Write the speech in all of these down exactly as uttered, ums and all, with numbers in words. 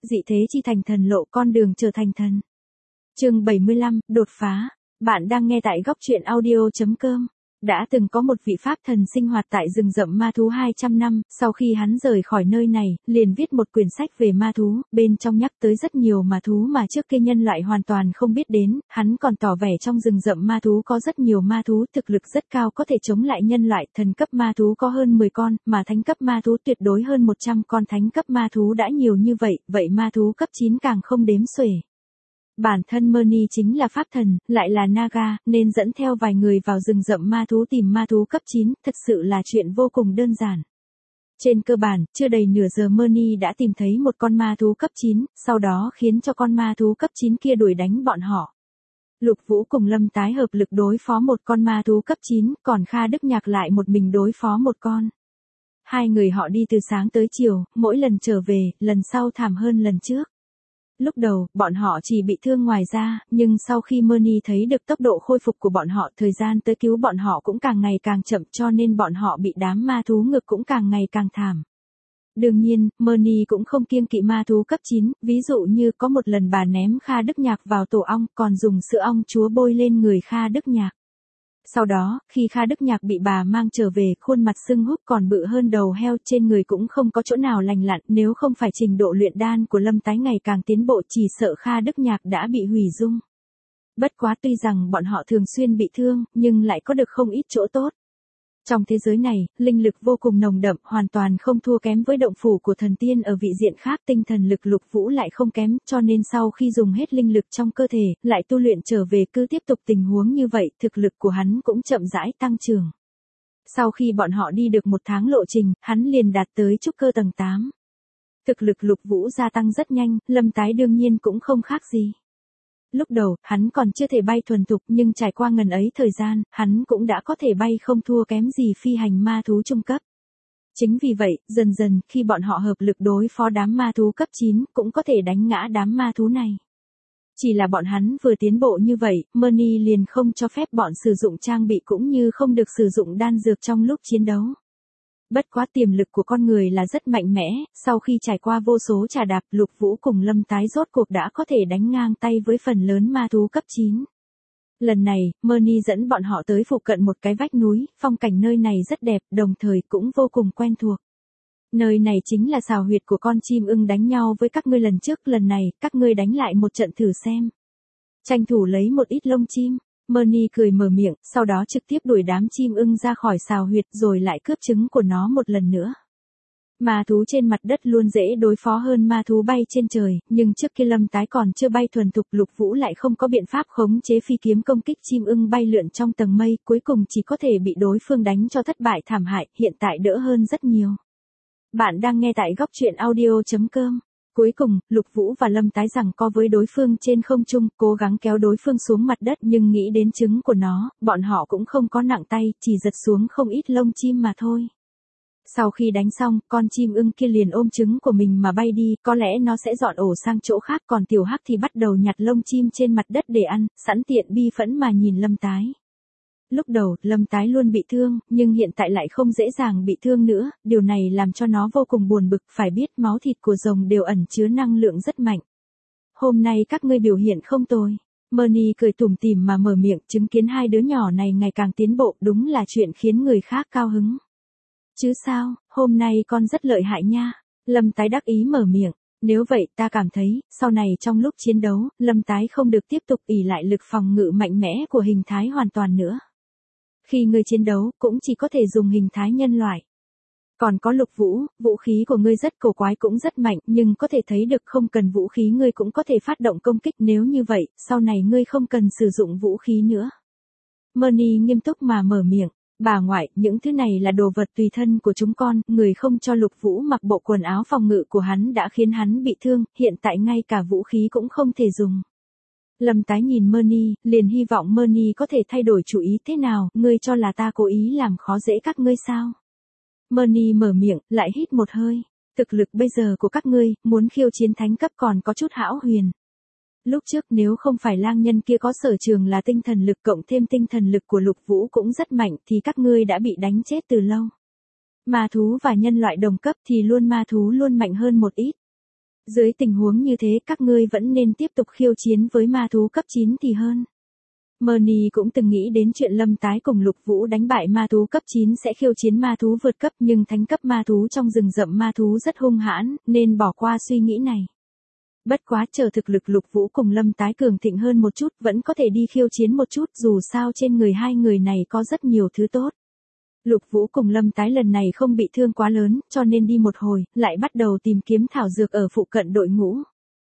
dị thế chi thành thần lộ, con đường trở thành thần. Chương bảy mươi lăm, đột phá. Bạn đang nghe tại góc truyện audio chấm com. Đã từng có một vị pháp thần sinh hoạt tại rừng rậm ma thú hai trăm năm, sau khi hắn rời khỏi nơi này, liền viết một quyển sách về ma thú, bên trong nhắc tới rất nhiều ma thú mà trước kia nhân loại hoàn toàn không biết đến, hắn còn tỏ vẻ trong rừng rậm ma thú có rất nhiều ma thú thực lực rất cao có thể chống lại nhân loại, thần cấp ma thú có hơn mười con, mà thánh cấp ma thú tuyệt đối hơn một trăm con, thánh cấp ma thú đã nhiều như vậy, vậy ma thú cấp chín càng không đếm xuể. Bản thân Merny chính là pháp thần, lại là Naga, nên dẫn theo vài người vào rừng rậm ma thú tìm ma thú cấp chín, thật sự là chuyện vô cùng đơn giản. Trên cơ bản, chưa đầy nửa giờ Merny đã tìm thấy một con ma thú cấp chín, sau đó khiến cho con ma thú cấp chín kia đuổi đánh bọn họ. Lục Vũ cùng Lâm Tái hợp lực đối phó một con ma thú cấp chín, còn Kha Đức Nhạc lại một mình đối phó một con. Hai người họ đi từ sáng tới chiều, mỗi lần trở về, lần sau thảm hơn lần trước. Lúc đầu, bọn họ chỉ bị thương ngoài da, nhưng sau khi Merny thấy được tốc độ khôi phục của bọn họ, thời gian tới cứu bọn họ cũng càng ngày càng chậm, cho nên bọn họ bị đám ma thú ngược cũng càng ngày càng thảm. Đương nhiên, Merny cũng không kiêng kỵ ma thú cấp chín, ví dụ như có một lần bà ném Kha Đức Nhạc vào tổ ong, còn dùng sữa ong chúa bôi lên người Kha Đức Nhạc. Sau đó, khi Kha Đức Nhạc bị bà mang trở về, khuôn mặt sưng húp còn bự hơn đầu heo, trên người cũng không có chỗ nào lành lặn, nếu không phải trình độ luyện đan của Lâm Tái ngày càng tiến bộ, chỉ sợ Kha Đức Nhạc đã bị hủy dung. Bất quá tuy rằng bọn họ thường xuyên bị thương, nhưng lại có được không ít chỗ tốt. Trong thế giới này, linh lực vô cùng nồng đậm, hoàn toàn không thua kém với động phủ của thần tiên ở vị diện khác, tinh thần lực Lục Vũ lại không kém, cho nên sau khi dùng hết linh lực trong cơ thể, lại tu luyện trở về, cứ tiếp tục tình huống như vậy, thực lực của hắn cũng chậm rãi tăng trưởng. Sau khi bọn họ đi được một tháng lộ trình, hắn liền đạt tới trúc cơ tầng tám. Thực lực Lục Vũ gia tăng rất nhanh, Lâm Tái đương nhiên cũng không khác gì. Lúc đầu, hắn còn chưa thể bay thuần thục, nhưng trải qua ngần ấy thời gian, hắn cũng đã có thể bay không thua kém gì phi hành ma thú trung cấp. Chính vì vậy, dần dần, khi bọn họ hợp lực đối phó đám ma thú cấp chín, cũng có thể đánh ngã đám ma thú này. Chỉ là bọn hắn vừa tiến bộ như vậy, Merny liền không cho phép bọn sử dụng trang bị cũng như không được sử dụng đan dược trong lúc chiến đấu. Bất quá tiềm lực của con người là rất mạnh mẽ, sau khi trải qua vô số trà đạp, Lục Vũ cùng Lâm Tái rốt cuộc đã có thể đánh ngang tay với phần lớn ma thú cấp chín. Lần này, Merny dẫn bọn họ tới phụ cận một cái vách núi, phong cảnh nơi này rất đẹp, đồng thời cũng vô cùng quen thuộc. Nơi này chính là sào huyệt của con chim ưng đánh nhau với các ngươi lần trước, lần này, các ngươi đánh lại một trận thử xem. Tranh thủ lấy một ít lông chim. Merny cười mở miệng, sau đó trực tiếp đuổi đám chim ưng ra khỏi sào huyệt rồi lại cướp trứng của nó một lần nữa. Ma thú trên mặt đất luôn dễ đối phó hơn ma thú bay trên trời, nhưng trước kia Lâm Tái còn chưa bay thuần thục, Lục Vũ lại không có biện pháp khống chế phi kiếm công kích chim ưng bay lượn trong tầng mây, cuối cùng chỉ có thể bị đối phương đánh cho thất bại thảm hại, hiện tại đỡ hơn rất nhiều. Bạn đang nghe tại góc truyện audio chấm com. Cuối cùng, Lục Vũ và Lâm Tái giằng co với đối phương trên không trung, cố gắng kéo đối phương xuống mặt đất, nhưng nghĩ đến trứng của nó, bọn họ cũng không có nặng tay, chỉ giật xuống không ít lông chim mà thôi. Sau khi đánh xong, con chim ưng kia liền ôm trứng của mình mà bay đi, có lẽ nó sẽ dọn ổ sang chỗ khác, còn tiểu hắc thì bắt đầu nhặt lông chim trên mặt đất để ăn, sẵn tiện bi phẫn mà nhìn Lâm Tái. Lúc đầu, Lâm Tái luôn bị thương, nhưng hiện tại lại không dễ dàng bị thương nữa, điều này làm cho nó vô cùng buồn bực, phải biết máu thịt của rồng đều ẩn chứa năng lượng rất mạnh. Hôm nay các ngươi biểu hiện không tồi. Merny cười tủm tỉm mà mở miệng, chứng kiến hai đứa nhỏ này ngày càng tiến bộ, đúng là chuyện khiến người khác cao hứng. Chứ sao, hôm nay con rất lợi hại nha. Lâm Tái đắc ý mở miệng. Nếu vậy, ta cảm thấy, sau này trong lúc chiến đấu, Lâm Tái không được tiếp tục ỷ lại lực phòng ngự mạnh mẽ của hình thái hoàn toàn nữa. Khi ngươi chiến đấu, cũng chỉ có thể dùng hình thái nhân loại. Còn có Lục Vũ, vũ khí của ngươi rất cổ quái cũng rất mạnh, nhưng có thể thấy được không cần vũ khí ngươi cũng có thể phát động công kích, nếu như vậy, sau này ngươi không cần sử dụng vũ khí nữa. Merny nghiêm túc mà mở miệng, bà ngoại, những thứ này là đồ vật tùy thân của chúng con, người không cho Lục Vũ mặc bộ quần áo phòng ngự của hắn đã khiến hắn bị thương, hiện tại ngay cả vũ khí cũng không thể dùng. Lâm Tái nhìn Merny, liền hy vọng Merny có thể thay đổi chủ ý thế nào, ngươi cho là ta cố ý làm khó dễ các ngươi sao? Merny mở miệng, lại hít một hơi, thực lực bây giờ của các ngươi, muốn khiêu chiến thánh cấp còn có chút hão huyền. Lúc trước nếu không phải lang nhân kia có sở trường là tinh thần lực cộng thêm tinh thần lực của Lục Vũ cũng rất mạnh thì các ngươi đã bị đánh chết từ lâu. Ma thú và nhân loại đồng cấp thì luôn ma thú luôn mạnh hơn một ít. Dưới tình huống như thế các ngươi vẫn nên tiếp tục khiêu chiến với ma thú cấp chín thì hơn. Merny cũng từng nghĩ đến chuyện Lâm Tái cùng Lục Vũ đánh bại ma thú cấp chín sẽ khiêu chiến ma thú vượt cấp, nhưng thánh cấp ma thú trong rừng rậm ma thú rất hung hãn, nên bỏ qua suy nghĩ này. Bất quá chờ thực lực Lục Vũ cùng Lâm Tái cường thịnh hơn một chút vẫn có thể đi khiêu chiến một chút, dù sao trên người hai người này có rất nhiều thứ tốt. Lục Vũ cùng Lâm Tái lần này không bị thương quá lớn, cho nên đi một hồi, lại bắt đầu tìm kiếm thảo dược ở phụ cận đội ngũ.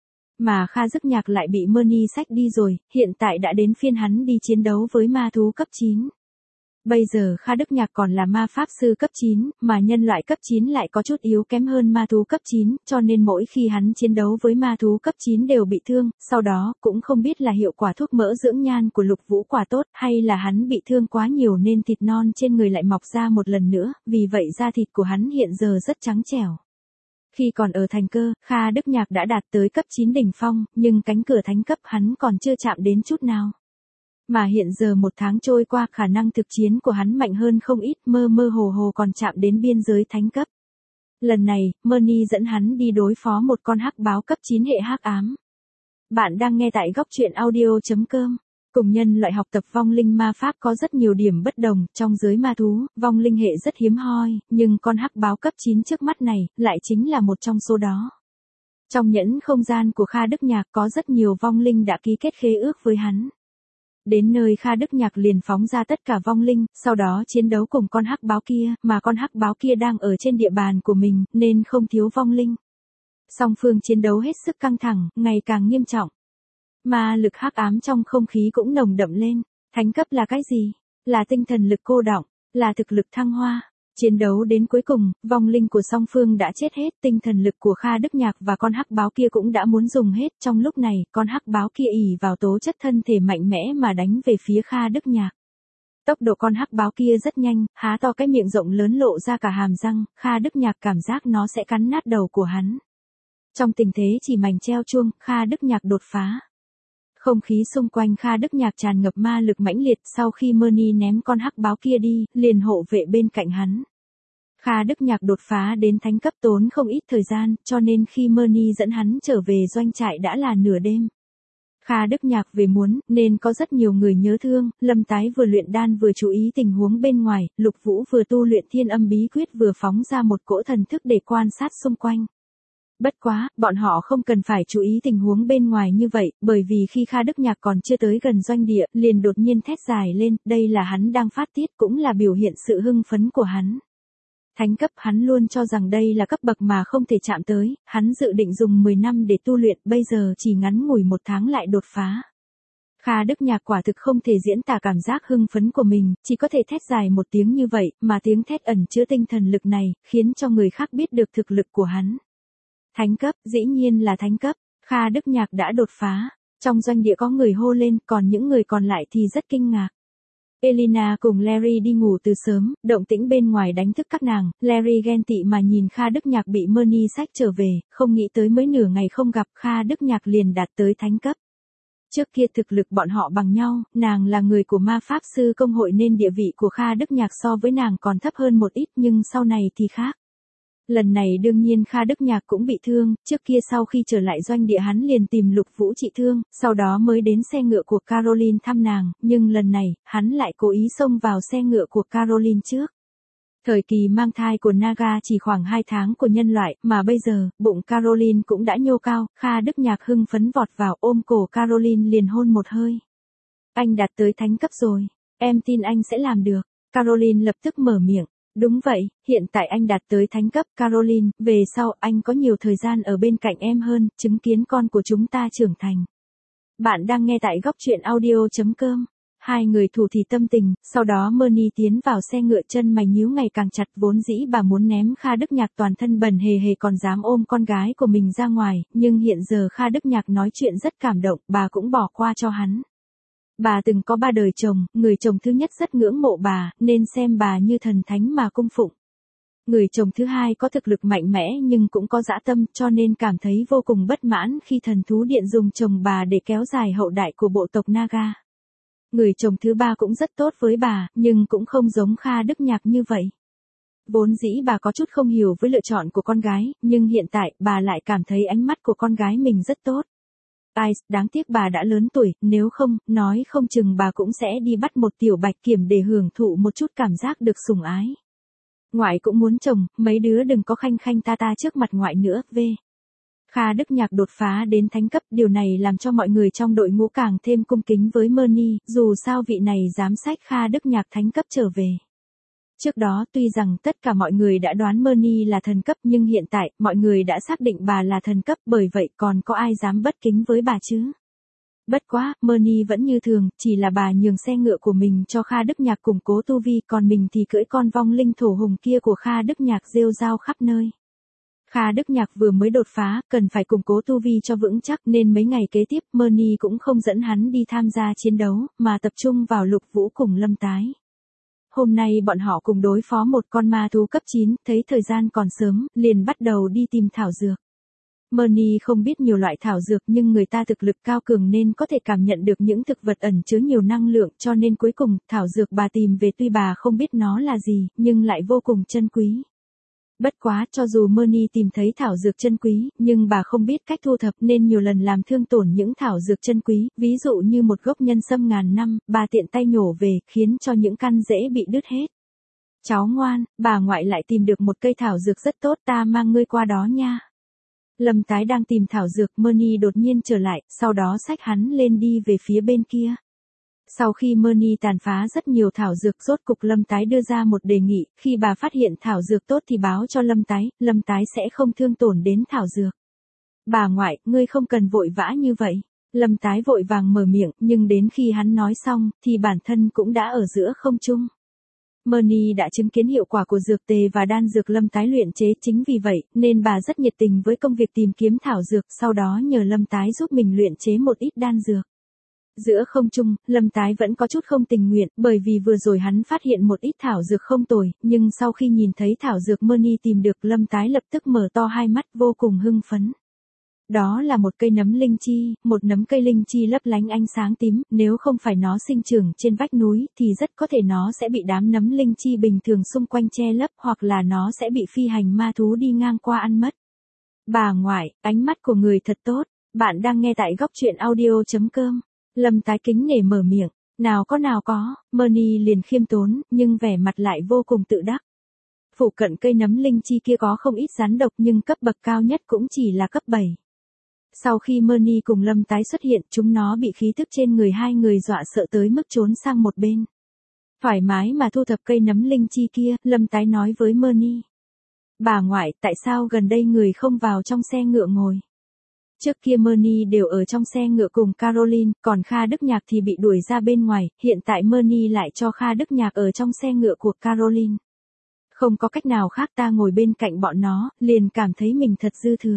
Mà Kha Dức Nhạc lại bị Merny xách đi rồi, hiện tại đã đến phiên hắn đi chiến đấu với ma thú cấp chín. Bây giờ Kha Đức Nhạc còn là ma pháp sư cấp chín, mà nhân loại cấp chín lại có chút yếu kém hơn ma thú cấp chín, cho nên mỗi khi hắn chiến đấu với ma thú cấp chín đều bị thương, sau đó cũng không biết là hiệu quả thuốc mỡ dưỡng nhan của Lục Vũ quả tốt, hay là hắn bị thương quá nhiều nên thịt non trên người lại mọc ra một lần nữa, vì vậy da thịt của hắn hiện giờ rất trắng trẻo. Khi còn ở thành cơ, Kha Đức Nhạc đã đạt tới cấp chín đỉnh phong, nhưng cánh cửa thánh cấp hắn còn chưa chạm đến chút nào. Mà hiện giờ một tháng trôi qua, khả năng thực chiến của hắn mạnh hơn không ít, mơ mơ hồ hồ còn chạm đến biên giới thánh cấp. Lần này, Merny dẫn hắn đi đối phó một con hắc báo cấp chín hệ hắc ám. Bạn đang nghe tại góc truyện audio chấm com. Cùng nhân loại học tập vong linh ma pháp có rất nhiều điểm bất đồng, trong giới ma thú, vong linh hệ rất hiếm hoi, nhưng con hắc báo cấp chín trước mắt này, lại chính là một trong số đó. Trong nhẫn không gian của Kha Đức Nhạc có rất nhiều vong linh đã ký kết khế ước với hắn. Đến nơi Kha Đức Nhạc liền phóng ra tất cả vong linh, sau đó chiến đấu cùng con hắc báo kia, mà con hắc báo kia đang ở trên địa bàn của mình, nên không thiếu vong linh. Song phương chiến đấu hết sức căng thẳng, ngày càng nghiêm trọng. Ma lực hắc ám trong không khí cũng nồng đậm lên. Thánh cấp là cái gì? Là tinh thần lực cô đọng, là thực lực thăng hoa. Chiến đấu đến cuối cùng, vong linh của song phương đã chết hết, tinh thần lực của Kha Đức Nhạc và con hắc báo kia cũng đã muốn dùng hết. Trong lúc này, con hắc báo kia ỷ vào tố chất thân thể mạnh mẽ mà đánh về phía Kha Đức Nhạc. Tốc độ con hắc báo kia rất nhanh, há to cái miệng rộng lớn lộ ra cả hàm răng, Kha Đức Nhạc cảm giác nó sẽ cắn nát đầu của hắn. Trong tình thế chỉ mảnh treo chuông, Kha Đức Nhạc đột phá. Không khí xung quanh Kha Đức Nhạc tràn ngập ma lực mãnh liệt, sau khi Merny ném con hắc báo kia đi, liền hộ vệ bên cạnh hắn. Kha Đức Nhạc đột phá đến thánh cấp tốn không ít thời gian, cho nên khi Merny dẫn hắn trở về doanh trại đã là nửa đêm. Kha Đức Nhạc về muốn, nên có rất nhiều người nhớ thương, Lâm Tái vừa luyện đan vừa chú ý tình huống bên ngoài, Lục Vũ vừa tu luyện thiên âm bí quyết vừa phóng ra một cỗ thần thức để quan sát xung quanh. Bất quá, bọn họ không cần phải chú ý tình huống bên ngoài như vậy, bởi vì khi Kha Đức Nhạc còn chưa tới gần doanh địa, liền đột nhiên thét dài lên, đây là hắn đang phát tiết, cũng là biểu hiện sự hưng phấn của hắn. Thánh cấp hắn luôn cho rằng đây là cấp bậc mà không thể chạm tới, hắn dự định dùng mười năm để tu luyện, bây giờ chỉ ngắn ngủi một tháng lại đột phá. Kha Đức Nhạc quả thực không thể diễn tả cảm giác hưng phấn của mình, chỉ có thể thét dài một tiếng như vậy, mà tiếng thét ẩn chứa tinh thần lực này, khiến cho người khác biết được thực lực của hắn. Thánh cấp, dĩ nhiên là thánh cấp, Kha Đức Nhạc đã đột phá. Trong doanh địa có người hô lên, còn những người còn lại thì rất kinh ngạc. Elena cùng Larry đi ngủ từ sớm, động tĩnh bên ngoài đánh thức các nàng, Larry ghen tị mà nhìn Kha Đức Nhạc bị Merny xách trở về, không nghĩ tới mới nửa ngày không gặp Kha Đức Nhạc liền đạt tới thánh cấp. Trước kia thực lực bọn họ bằng nhau, nàng là người của ma pháp sư công hội nên địa vị của Kha Đức Nhạc so với nàng còn thấp hơn một ít, nhưng sau này thì khác. Lần này đương nhiên Kha Đức Nhạc cũng bị thương, trước kia sau khi trở lại doanh địa hắn liền tìm Lục Vũ trị thương, sau đó mới đến xe ngựa của Caroline thăm nàng, nhưng lần này, hắn lại cố ý xông vào xe ngựa của Caroline trước. Thời kỳ mang thai của Naga chỉ khoảng hai tháng của nhân loại, mà bây giờ, bụng Caroline cũng đã nhô cao, Kha Đức Nhạc hưng phấn vọt vào ôm cổ Caroline liền hôn một hơi. Anh đạt tới thánh cấp rồi, em tin anh sẽ làm được, Caroline lập tức mở miệng. Đúng vậy, hiện tại anh đạt tới thánh cấp, Caroline, về sau anh có nhiều thời gian ở bên cạnh em hơn, chứng kiến con của chúng ta trưởng thành. Bạn đang nghe tại góc truyện audio chấm com. Hai người thủ thỉ tâm tình, sau đó Merny tiến vào xe ngựa, chân mày nhíu ngày càng chặt, vốn dĩ bà muốn ném Kha Đức Nhạc toàn thân bẩn hề hề còn dám ôm con gái của mình ra ngoài, nhưng hiện giờ Kha Đức Nhạc nói chuyện rất cảm động, bà cũng bỏ qua cho hắn. Bà từng có ba đời chồng, người chồng thứ nhất rất ngưỡng mộ bà, nên xem bà như thần thánh mà cung phụng. Người chồng thứ hai có thực lực mạnh mẽ nhưng cũng có dã tâm, cho nên cảm thấy vô cùng bất mãn khi thần thú điện dùng chồng bà để kéo dài hậu đại của bộ tộc Naga. Người chồng thứ ba cũng rất tốt với bà, nhưng cũng không giống Kha Đức Nhạc như vậy. Vốn dĩ bà có chút không hiểu với lựa chọn của con gái, nhưng hiện tại bà lại cảm thấy ánh mắt của con gái mình rất tốt. Ai, đáng tiếc bà đã lớn tuổi, nếu không, nói không chừng bà cũng sẽ đi bắt một tiểu bạch kiểm để hưởng thụ một chút cảm giác được sủng ái. Ngoại cũng muốn chồng, mấy đứa đừng có khanh khanh ta ta trước mặt ngoại nữa, v. Kha Đức Nhạc đột phá đến thánh cấp, điều này làm cho mọi người trong đội ngũ càng thêm cung kính với Murney, dù sao vị này dám xách Kha Đức Nhạc thánh cấp trở về. Trước đó tuy rằng tất cả mọi người đã đoán Murney là thần cấp nhưng hiện tại mọi người đã xác định bà là thần cấp, bởi vậy còn có ai dám bất kính với bà chứ. Bất quá, Murney vẫn như thường, chỉ là bà nhường xe ngựa của mình cho Kha Đức Nhạc củng cố tu vi, còn mình thì cưỡi con vong linh thổ hùng kia của Kha Đức Nhạc rêu rao khắp nơi. Kha Đức Nhạc vừa mới đột phá, cần phải củng cố tu vi cho vững chắc nên mấy ngày kế tiếp Murney cũng không dẫn hắn đi tham gia chiến đấu, mà tập trung vào Lục Vũ cùng Lâm Tái. Hôm nay bọn họ cùng đối phó một con ma thú cấp chín, thấy thời gian còn sớm, liền bắt đầu đi tìm thảo dược. Murney không biết nhiều loại thảo dược nhưng người ta thực lực cao cường nên có thể cảm nhận được những thực vật ẩn chứa nhiều năng lượng, cho nên cuối cùng, thảo dược bà tìm về tuy bà không biết nó là gì, nhưng lại vô cùng chân quý. Bất quá, cho dù Murney tìm thấy thảo dược chân quý, nhưng bà không biết cách thu thập nên nhiều lần làm thương tổn những thảo dược chân quý, ví dụ như một gốc nhân sâm ngàn năm, bà tiện tay nhổ về, khiến cho những căn rễ bị đứt hết. Cháu ngoan, bà ngoại lại tìm được một cây thảo dược rất tốt, ta mang ngươi qua đó nha. Lâm Tái đang tìm thảo dược, Murney đột nhiên trở lại, sau đó xách hắn lên đi về phía bên kia. Sau khi Murney tàn phá rất nhiều thảo dược, rốt cục Lâm Tái đưa ra một đề nghị, khi bà phát hiện thảo dược tốt thì báo cho Lâm Tái, Lâm Tái sẽ không thương tổn đến thảo dược. Bà ngoại, ngươi không cần vội vã như vậy. Lâm Tái vội vàng mở miệng, nhưng đến khi hắn nói xong, thì bản thân cũng đã ở giữa không trung. Murney đã chứng kiến hiệu quả của dược tề và đan dược Lâm Tái luyện chế, chính vì vậy, nên bà rất nhiệt tình với công việc tìm kiếm thảo dược, sau đó nhờ Lâm Tái giúp mình luyện chế một ít đan dược. Giữa không trung, Lâm Tái vẫn có chút không tình nguyện, bởi vì vừa rồi hắn phát hiện một ít thảo dược không tồi, nhưng sau khi nhìn thấy thảo dược Murney tìm được, Lâm Tái lập tức mở to hai mắt vô cùng hưng phấn. Đó là một cây nấm linh chi, một nấm cây linh chi lấp lánh ánh sáng tím, nếu không phải nó sinh trưởng trên vách núi thì rất có thể nó sẽ bị đám nấm linh chi bình thường xung quanh che lấp, hoặc là nó sẽ bị phi hành ma thú đi ngang qua ăn mất. Bà ngoại, ánh mắt của người thật tốt, bạn đang nghe tại góc truyện audio chấm com. Lâm Tái kính nể mở miệng, nào có nào có, Murney liền khiêm tốn, nhưng vẻ mặt lại vô cùng tự đắc. Phụ cận cây nấm linh chi kia có không ít rắn độc nhưng cấp bậc cao nhất cũng chỉ là cấp bảy. Sau khi Murney cùng Lâm Tái xuất hiện, chúng nó bị khí tức trên người hai người dọa sợ tới mức trốn sang một bên. Thoải mái mà thu thập cây nấm linh chi kia, Lâm Tái nói với Murney. Bà ngoại, tại sao gần đây người không vào trong xe ngựa ngồi? Trước kia Murney đều ở trong xe ngựa cùng Caroline, còn Kha Đức Nhạc thì bị đuổi ra bên ngoài, hiện tại Murney lại cho Kha Đức Nhạc ở trong xe ngựa của Caroline. Không có cách nào khác, ta ngồi bên cạnh bọn nó, liền cảm thấy mình thật dư thừa.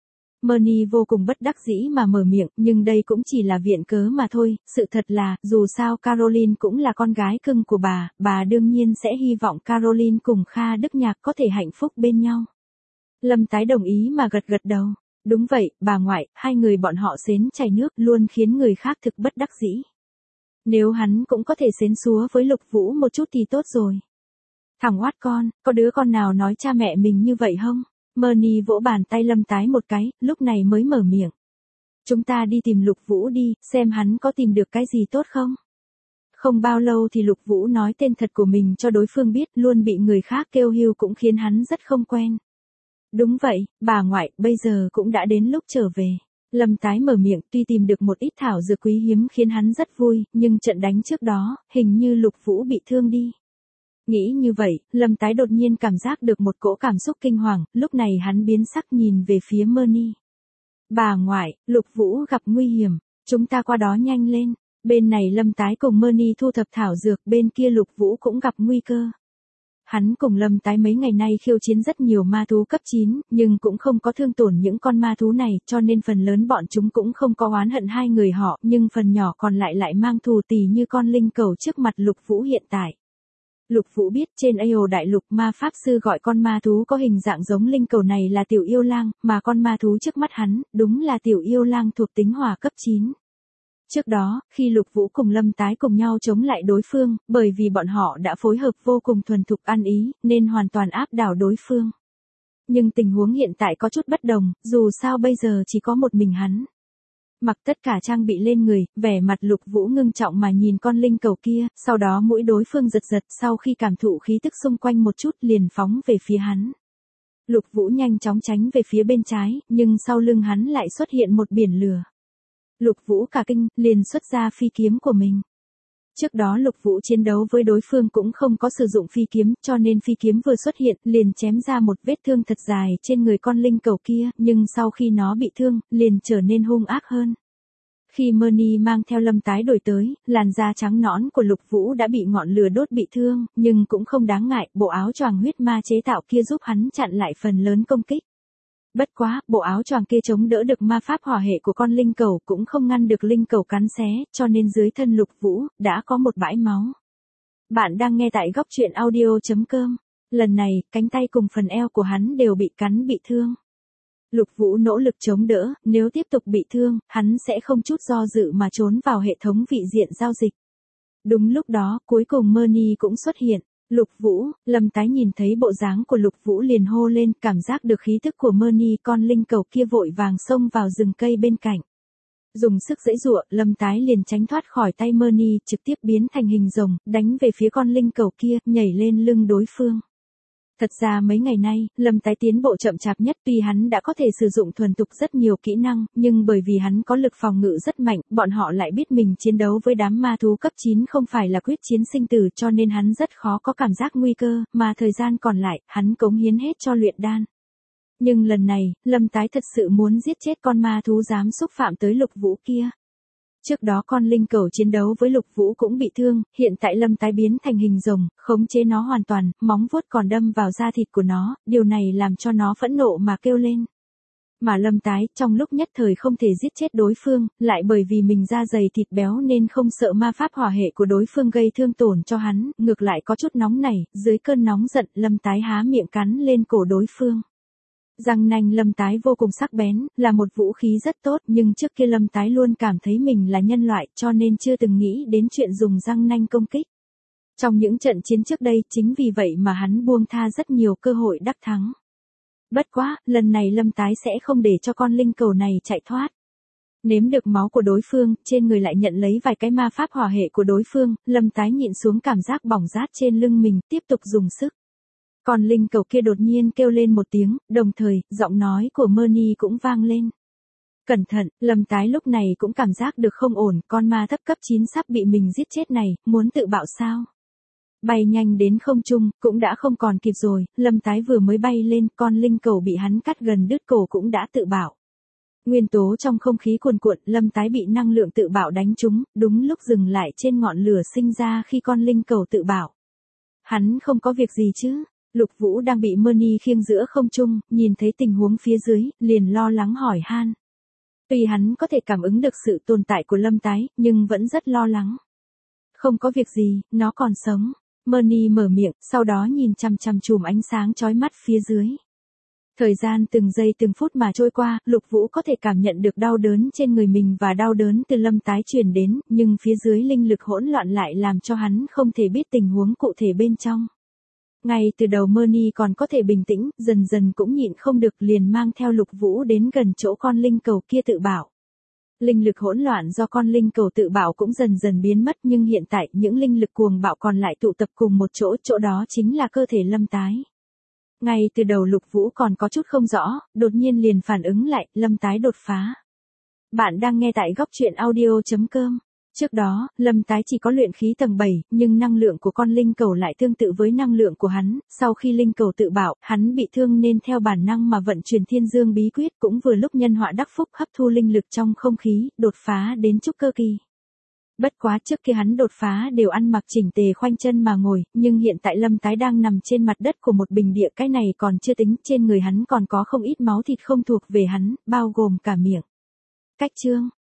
Murney vô cùng bất đắc dĩ mà mở miệng, nhưng đây cũng chỉ là viện cớ mà thôi, sự thật là, dù sao Caroline cũng là con gái cưng của bà, bà đương nhiên sẽ hy vọng Caroline cùng Kha Đức Nhạc có thể hạnh phúc bên nhau. Lâm Tái đồng ý mà gật gật đầu. Đúng vậy, bà ngoại, hai người bọn họ xến chảy nước luôn khiến người khác thực bất đắc dĩ. Nếu hắn cũng có thể xến xúa với Lục Vũ một chút thì tốt rồi. Thằng oát con, có đứa con nào nói cha mẹ mình như vậy không? Murney vỗ bàn tay Lâm Tái một cái, lúc này mới mở miệng. Chúng ta đi tìm Lục Vũ đi, xem hắn có tìm được cái gì tốt không? Không bao lâu thì Lục Vũ nói tên thật của mình cho đối phương biết, luôn bị người khác kêu hưu cũng khiến hắn rất không quen. Đúng vậy, bà ngoại, bây giờ cũng đã đến lúc trở về. Lâm Tái mở miệng, tuy tìm được một ít thảo dược quý hiếm khiến hắn rất vui, nhưng trận đánh trước đó, hình như Lục Vũ bị thương đi. Nghĩ như vậy, Lâm Tái đột nhiên cảm giác được một cỗ cảm xúc kinh hoàng, lúc này hắn biến sắc nhìn về phía Murney. Bà ngoại, Lục Vũ gặp nguy hiểm, chúng ta qua đó nhanh lên. Bên này Lâm Tái cùng Murney thu thập thảo dược, bên kia Lục Vũ cũng gặp nguy cơ. Hắn cùng Lâm Tái mấy ngày nay khiêu chiến rất nhiều ma thú cấp chín, nhưng cũng không có thương tổn những con ma thú này, cho nên phần lớn bọn chúng cũng không có oán hận hai người họ, nhưng phần nhỏ còn lại lại mang thù tỉ như con linh cầu trước mặt Lục Vũ hiện tại. Lục Vũ biết trên A O đại lục ma pháp sư gọi con ma thú có hình dạng giống linh cầu này là tiểu yêu lang, mà con ma thú trước mắt hắn, đúng là tiểu yêu lang thuộc tính hỏa cấp chín. Trước đó, khi Lục Vũ cùng Lâm Tái cùng nhau chống lại đối phương, bởi vì bọn họ đã phối hợp vô cùng thuần thục ăn ý, nên hoàn toàn áp đảo đối phương. Nhưng tình huống hiện tại có chút bất đồng, dù sao bây giờ chỉ có một mình hắn. Mặc tất cả trang bị lên người, vẻ mặt Lục Vũ ngưng trọng mà nhìn con linh cầu kia, sau đó mũi đối phương giật giật, sau khi cảm thụ khí tức xung quanh một chút liền phóng về phía hắn. Lục Vũ nhanh chóng tránh về phía bên trái, nhưng sau lưng hắn lại xuất hiện một biển lửa. Lục Vũ cả kinh, liền xuất ra phi kiếm của mình. Trước đó Lục Vũ chiến đấu với đối phương cũng không có sử dụng phi kiếm, cho nên phi kiếm vừa xuất hiện, liền chém ra một vết thương thật dài trên người con linh cầu kia, nhưng sau khi nó bị thương, liền trở nên hung ác hơn. Khi Merny mang theo Lâm Tái đổi tới, làn da trắng nõn của Lục Vũ đã bị ngọn lửa đốt bị thương, nhưng cũng không đáng ngại, bộ áo choàng huyết ma chế tạo kia giúp hắn chặn lại phần lớn công kích. Bất quá, bộ áo choàng kia chống đỡ được ma pháp hỏa hệ của con linh cầu cũng không ngăn được linh cầu cắn xé, cho nên dưới thân Lục Vũ, đã có một bãi máu. Bạn đang nghe tại góc truyện audio chấm com. Lần này, cánh tay cùng phần eo của hắn đều bị cắn bị thương. Lục Vũ nỗ lực chống đỡ, nếu tiếp tục bị thương, hắn sẽ không chút do dự mà trốn vào hệ thống vị diện giao dịch. Đúng lúc đó, cuối cùng Merny cũng xuất hiện. Lục Vũ, Lâm Tái nhìn thấy bộ dáng của Lục Vũ liền hô lên, cảm giác được khí tức của Merny, con linh cầu kia vội vàng xông vào rừng cây bên cạnh. Dùng sức giãy giụa, Lâm Tái liền tránh thoát khỏi tay Merny, trực tiếp biến thành hình rồng, đánh về phía con linh cầu kia, nhảy lên lưng đối phương. Thật ra mấy ngày nay, Lâm Tái tiến bộ chậm chạp nhất, tuy hắn đã có thể sử dụng thuần thục rất nhiều kỹ năng, nhưng bởi vì hắn có lực phòng ngự rất mạnh, bọn họ lại biết mình chiến đấu với đám ma thú cấp chín không phải là quyết chiến sinh tử, cho nên hắn rất khó có cảm giác nguy cơ, mà thời gian còn lại, hắn cống hiến hết cho luyện đan. Nhưng lần này, Lâm Tái thật sự muốn giết chết con ma thú dám xúc phạm tới Lục Vũ kia. Trước đó con linh cầu chiến đấu với Lục Vũ cũng bị thương, hiện tại Lâm Tái biến thành hình rồng, khống chế nó hoàn toàn, móng vuốt còn đâm vào da thịt của nó, điều này làm cho nó phẫn nộ mà kêu lên. Mà Lâm Tái, trong lúc nhất thời không thể giết chết đối phương, lại bởi vì mình da dày thịt béo nên không sợ ma pháp hỏa hệ của đối phương gây thương tổn cho hắn, ngược lại có chút nóng nảy, dưới cơn nóng giận, Lâm Tái há miệng cắn lên cổ đối phương. Răng nanh Lâm Tái vô cùng sắc bén, là một vũ khí rất tốt, nhưng trước kia Lâm Tái luôn cảm thấy mình là nhân loại, cho nên chưa từng nghĩ đến chuyện dùng răng nanh công kích. Trong những trận chiến trước đây, chính vì vậy mà hắn buông tha rất nhiều cơ hội đắc thắng. Bất quá, lần này Lâm Tái sẽ không để cho con linh cầu này chạy thoát. Nếm được máu của đối phương, trên người lại nhận lấy vài cái ma pháp hỏa hệ của đối phương, Lâm Tái nhịn xuống cảm giác bỏng rát trên lưng mình, tiếp tục dùng sức. Còn linh cầu kia đột nhiên kêu lên một tiếng, đồng thời, giọng nói của Merny cũng vang lên. Cẩn thận, Lâm Tái lúc này cũng cảm giác được không ổn, con ma thấp cấp chín sắp bị mình giết chết này, muốn tự bạo sao? Bay nhanh đến không trung, cũng đã không còn kịp rồi, Lâm Tái vừa mới bay lên, con linh cầu bị hắn cắt gần đứt cổ cũng đã tự bạo. Nguyên tố trong không khí cuồn cuộn, Lâm Tái bị năng lượng tự bạo đánh trúng, đúng lúc dừng lại trên ngọn lửa sinh ra khi con linh cầu tự bạo. Hắn không có việc gì chứ? Lục Vũ đang bị Merny khiêng giữa không trung, nhìn thấy tình huống phía dưới, liền lo lắng hỏi han. Tuy hắn có thể cảm ứng được sự tồn tại của Lâm Tái, nhưng vẫn rất lo lắng. Không có việc gì, nó còn sống. Merny mở miệng, sau đó nhìn chằm chằm chùm ánh sáng chói mắt phía dưới. Thời gian từng giây từng phút mà trôi qua, Lục Vũ có thể cảm nhận được đau đớn trên người mình và đau đớn từ Lâm Tái truyền đến, nhưng phía dưới linh lực hỗn loạn lại làm cho hắn không thể biết tình huống cụ thể bên trong. Ngay từ đầu Merny còn có thể bình tĩnh, dần dần cũng nhịn không được liền mang theo Lục Vũ đến gần chỗ con linh cầu kia tự bạo. Linh lực hỗn loạn do con linh cầu tự bạo cũng dần dần biến mất, nhưng hiện tại những linh lực cuồng bạo còn lại tụ tập cùng một chỗ, chỗ đó chính là cơ thể Lâm Tái. Ngay từ đầu Lục Vũ còn có chút không rõ, đột nhiên liền phản ứng lại, Lâm Tái đột phá. Bạn đang nghe tại góc truyện audio chấm com. Trước đó, Lâm Tái chỉ có luyện khí tầng bảy, nhưng năng lượng của con linh cầu lại tương tự với năng lượng của hắn, sau khi linh cầu tự bạo, hắn bị thương nên theo bản năng mà vận chuyển Thiên Dương bí quyết, cũng vừa lúc nhân họa đắc phúc hấp thu linh lực trong không khí, đột phá đến trúc cơ kỳ. Bất quá trước khi hắn đột phá đều ăn mặc chỉnh tề khoanh chân mà ngồi, nhưng hiện tại Lâm Tái đang nằm trên mặt đất của một bình địa, cái này còn chưa tính, trên người hắn còn có không ít máu thịt không thuộc về hắn, bao gồm cả miệng. Cách chương